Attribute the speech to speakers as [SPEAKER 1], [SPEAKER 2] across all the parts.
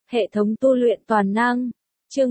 [SPEAKER 1] Hệ thống tu luyện toàn năng. Chương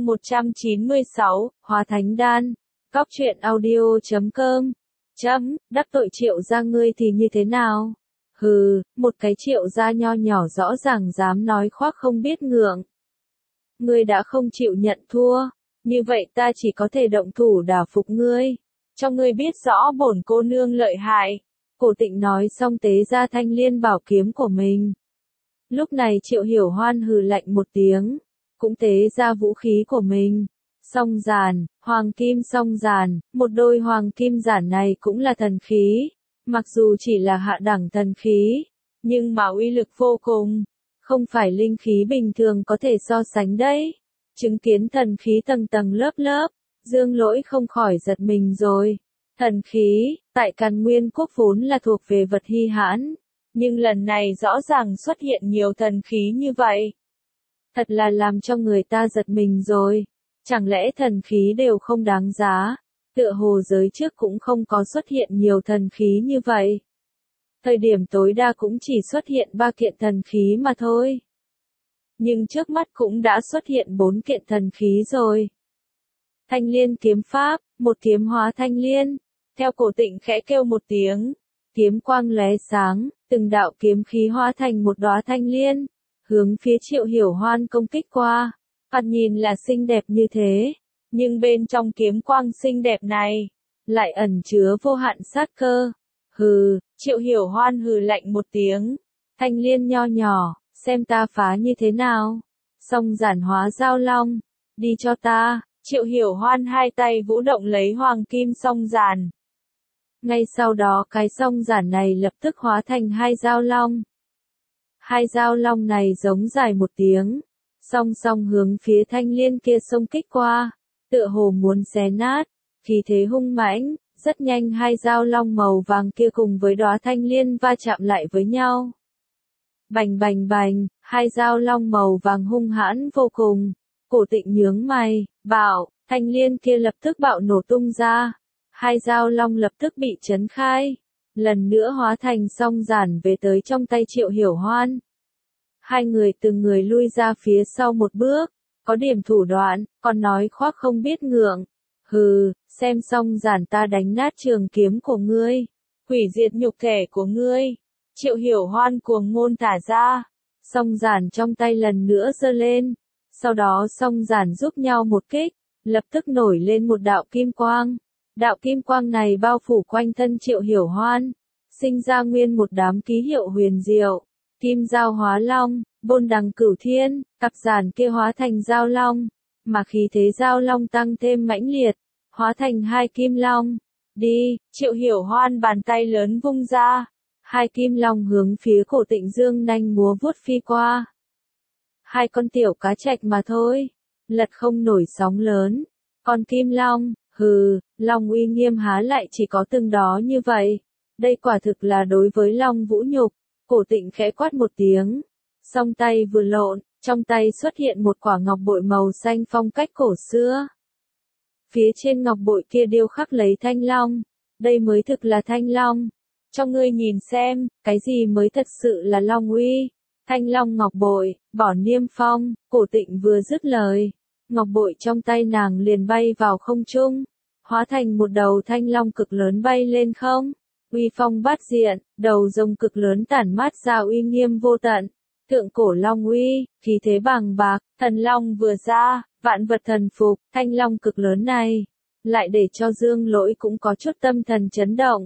[SPEAKER 1] 196, Hóa Thánh Đan. Cóc truyện audio.com. Đắc tội Triệu gia ngươi thì như thế nào? Hừ, một cái Triệu gia nho nhỏ rõ ràng dám nói khoác không biết ngượng. Ngươi đã không chịu nhận thua, như vậy ta chỉ có thể động thủ đả phục ngươi. Cho ngươi biết rõ bổn cô nương lợi hại. Cổ Tịnh nói xong tế ra thanh liên bảo kiếm của mình. Lúc này Triệu Hiểu Hoan hừ lạnh một tiếng, cũng tế ra vũ khí của mình. Song giản, hoàng kim song giản, một đôi hoàng kim giản này cũng là thần khí. Mặc dù chỉ là hạ đẳng thần khí, nhưng mà uy lực vô cùng, không phải linh khí bình thường có thể so sánh đấy. Chứng kiến thần khí tầng tầng lớp lớp, Dương Lỗi không khỏi giật mình rồi. Thần khí, tại Càn Nguyên Quốc vốn là thuộc về vật hi hãn, nhưng lần này rõ ràng xuất hiện nhiều thần khí như vậy. Thật là làm cho người ta giật mình rồi. Chẳng lẽ thần khí đều không đáng giá? Tựa hồ giới trước cũng không có xuất hiện nhiều thần khí như vậy. Thời điểm tối đa cũng chỉ xuất hiện 3 kiện thần khí mà thôi. Nhưng trước mắt cũng đã xuất hiện 4 kiện thần khí rồi. Thanh liên kiếm pháp, một kiếm hóa thanh liên. Theo Cổ Tịnh khẽ kêu một tiếng, kiếm quang lóe sáng, từng đạo kiếm khí hóa thành một đóa thanh liên, hướng phía Triệu Hiểu Hoan công kích qua. Thoạt nhìn là xinh đẹp như thế, nhưng bên trong kiếm quang xinh đẹp này, lại ẩn chứa vô hạn sát cơ. Hừ, Triệu Hiểu Hoan hừ lạnh một tiếng, thanh liên nho nhỏ, xem ta phá như thế nào. Song giản hóa giao long, đi cho ta. Triệu Hiểu Hoan hai tay vũ động lấy hoàng kim song giản. Ngay sau đó cái song giản này lập tức hóa thành hai giao long. Hai giao long này giống dài một tiếng, song song hướng phía thanh liên kia xông kích qua, tựa hồ muốn xé nát, khí thế hung mãnh, rất nhanh hai giao long màu vàng kia cùng với đóa thanh liên va chạm lại với nhau. Bành bành bành, hai giao long màu vàng hung hãn vô cùng. Cổ Tịnh nhướng mày, bảo, thanh liên kia lập tức bạo nổ tung ra. Hai giao long lập tức bị chấn khai, lần nữa hóa thành song giản về tới trong tay Triệu Hiểu Hoan. Hai người từng người lui ra phía sau một bước, có điểm thủ đoạn, còn nói khoác không biết ngượng. Hừ, xem song giản ta đánh nát trường kiếm của ngươi, hủy diệt nhục thể của ngươi. Triệu Hiểu Hoan cuồng ngôn thả ra, song giản trong tay lần nữa giơ lên, sau đó song giản giúp nhau một kích, lập tức nổi lên một đạo kim quang. Đạo kim quang này bao phủ quanh thân Triệu Hiểu Hoan, sinh ra nguyên một đám ký hiệu huyền diệu. Kim giao hóa long, bôn đằng cửu thiên, cặp giản kia hóa thành giao long, mà khí thế giao long tăng thêm mãnh liệt, hóa thành hai kim long. Đi, Triệu Hiểu Hoan bàn tay lớn vung ra, hai kim long hướng phía Cổ Tịnh dương nanh múa vuốt phi qua. Hai con tiểu cá trạch mà thôi, lật không nổi sóng lớn. Còn kim long, hừ, long uy nghiêm há lại chỉ có từng đó như vậy. Đây quả thực là đối với long vũ nhục. Cổ Tịnh khẽ quát một tiếng, song tay vừa lộn, trong tay xuất hiện một quả ngọc bội màu xanh phong cách cổ xưa. Phía trên ngọc bội kia điêu khắc lấy thanh long, đây mới thực là thanh long. Cho ngươi nhìn xem, cái gì mới thật sự là long uy. Thanh long ngọc bội, bỏ niêm phong. Cổ Tịnh vừa dứt lời, ngọc bội trong tay nàng liền bay vào không trung, hóa thành một đầu thanh long cực lớn bay lên không. Uy phong bát diện, đầu rồng cực lớn tản mát ra uy nghiêm vô tận. Thượng cổ long uy, khí thế bàng bạc, thần long vừa ra, vạn vật thần phục. Thanh long cực lớn này, lại để cho Dương Lỗi cũng có chút tâm thần chấn động.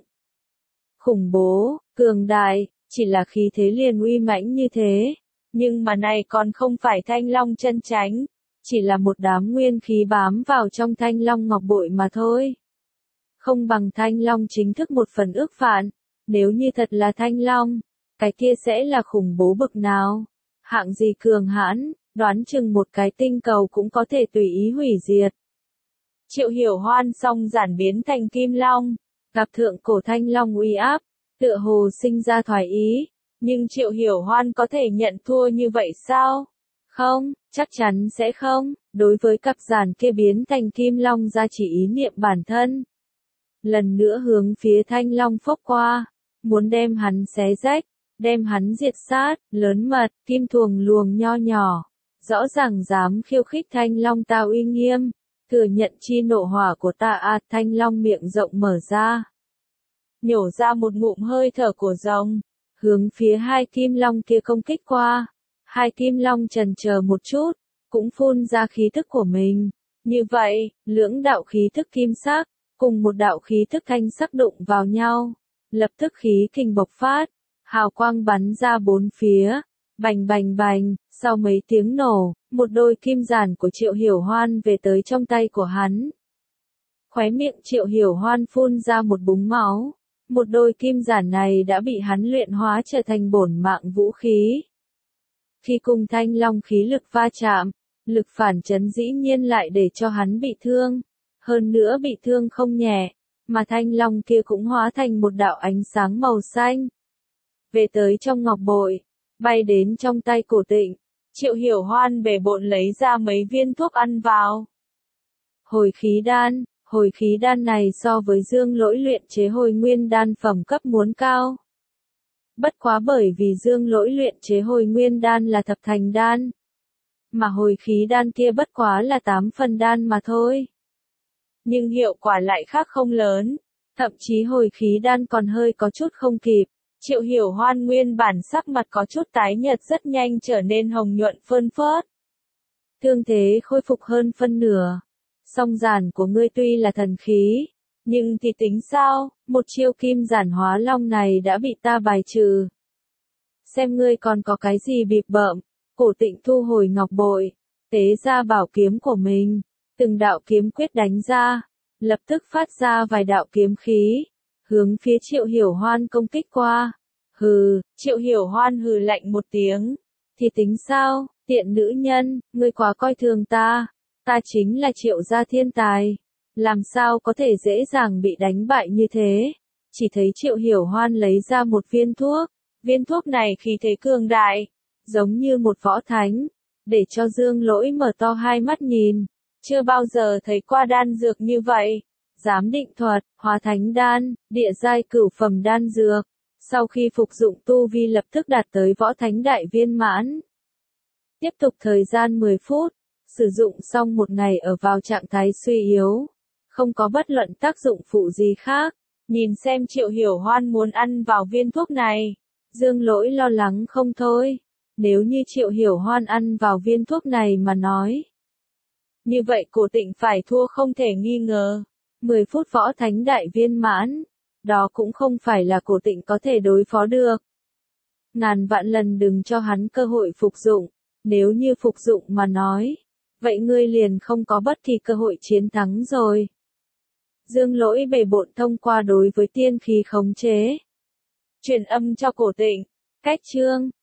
[SPEAKER 1] Khủng bố, cường đại, chỉ là khí thế liền uy mãnh như thế. Nhưng mà này còn không phải thanh long chân chánh, chỉ là một đám nguyên khí bám vào trong thanh long ngọc bội mà thôi. Không bằng thanh long chính thức một phần ước vạn. Nếu như thật là thanh long, cái kia sẽ là khủng bố bực nào. Hạng gì cường hãn, đoán chừng một cái tinh cầu cũng có thể tùy ý hủy diệt. Triệu Hiểu Hoan song giản biến thành kim long, gặp thượng cổ thanh long uy áp, tựa hồ sinh ra thoái ý. Nhưng Triệu Hiểu Hoan có thể nhận thua như vậy sao? Không, chắc chắn sẽ không. Đối với cặp giản kia biến thành kim long ra chỉ ý niệm bản thân. Lần nữa hướng phía thanh long phốc qua, muốn đem hắn xé rách, đem hắn diệt sát. Lớn mật, kim thuồng luồng nho nhỏ, rõ ràng dám khiêu khích Thanh Long ta uy nghiêm, thừa nhận chi nộ hỏa của ta à. Thanh Long miệng rộng mở ra, nhổ ra một ngụm hơi thở của rồng, hướng phía hai kim long kia công kích qua. Hai kim long chần chờ một chút, cũng phun ra khí thức của mình. Như vậy, lưỡng đạo khí thức kim sắc, cùng một đạo khí thức thanh sắc đụng vào nhau. Lập tức khí kình bộc phát, hào quang bắn ra bốn phía. Bành bành bành, sau mấy tiếng nổ, một đôi kim giản của Triệu Hiểu Hoan về tới trong tay của hắn. Khóe miệng Triệu Hiểu Hoan phun ra một búng máu. Một đôi kim giản này đã bị hắn luyện hóa trở thành bổn mạng vũ khí. Khi cùng Thanh Long khí lực va chạm, lực phản chấn dĩ nhiên lại để cho hắn bị thương. Hơn nữa bị thương không nhẹ, mà Thanh Long kia cũng hóa thành một đạo ánh sáng màu xanh. Về tới trong ngọc bội, bay đến trong tay Cổ Tịnh. Triệu Hiểu Hoan bề bộn lấy ra mấy viên thuốc ăn vào. Hồi khí đan này so với Dương Lỗi luyện chế hồi nguyên đan phẩm cấp muốn cao. Bất quá bởi vì Dương Lỗi luyện chế hồi nguyên đan là thập thành đan, mà hồi khí đan kia bất quá là 8 phần đan mà thôi. Nhưng hiệu quả lại khác không lớn, thậm chí hồi khí đan còn hơi có chút không kịp. Triệu Hiểu Hoan nguyên bản sắc mặt có chút tái nhợt rất nhanh trở nên hồng nhuận phơn phớt. Thương thế khôi phục hơn phân nửa. Song giản của ngươi tuy là thần khí, nhưng thì tính sao, một chiêu kim giản hóa long này đã bị ta bài trừ. Xem ngươi còn có cái gì bịp bợm. Cổ Tịnh thu hồi ngọc bội, tế ra bảo kiếm của mình, từng đạo kiếm quyết đánh ra, lập tức phát ra vài đạo kiếm khí, hướng phía Triệu Hiểu Hoan công kích qua. Hừ, Triệu Hiểu Hoan hừ lạnh một tiếng, thì tính sao, tiện nữ nhân, ngươi quá coi thường ta. Ta chính là Triệu gia thiên tài, làm sao có thể dễ dàng bị đánh bại như thế. Chỉ thấy Triệu Hiểu Hoan lấy ra một viên thuốc này khí thế cường đại, giống như một võ thánh, để cho Dương Lỗi mở to hai mắt nhìn, chưa bao giờ thấy qua đan dược như vậy. Giám định thuật, hóa thánh đan, địa giai cửu phẩm đan dược, sau khi phục dụng tu vi lập tức đạt tới võ thánh đại viên mãn. Tiếp tục thời gian 10 phút, sử dụng xong một ngày ở vào trạng thái suy yếu, không có bất luận tác dụng phụ gì khác. Nhìn xem Triệu Hiểu Hoan muốn ăn vào viên thuốc này, Dương Lỗi lo lắng không thôi. Nếu như Triệu Hiểu Hoan ăn vào viên thuốc này mà nói, như vậy Cổ Tịnh phải thua không thể nghi ngờ. 10 phút võ thánh đại viên mãn, đó cũng không phải là Cổ Tịnh có thể đối phó được. Ngàn vạn lần đừng cho hắn cơ hội phục dụng, nếu như phục dụng mà nói, vậy ngươi liền không có bất kỳ cơ hội chiến thắng rồi. Dương Lỗi bề bộn thông qua đối với tiên khí khống chế, truyền âm cho Cổ Tịnh, cách chương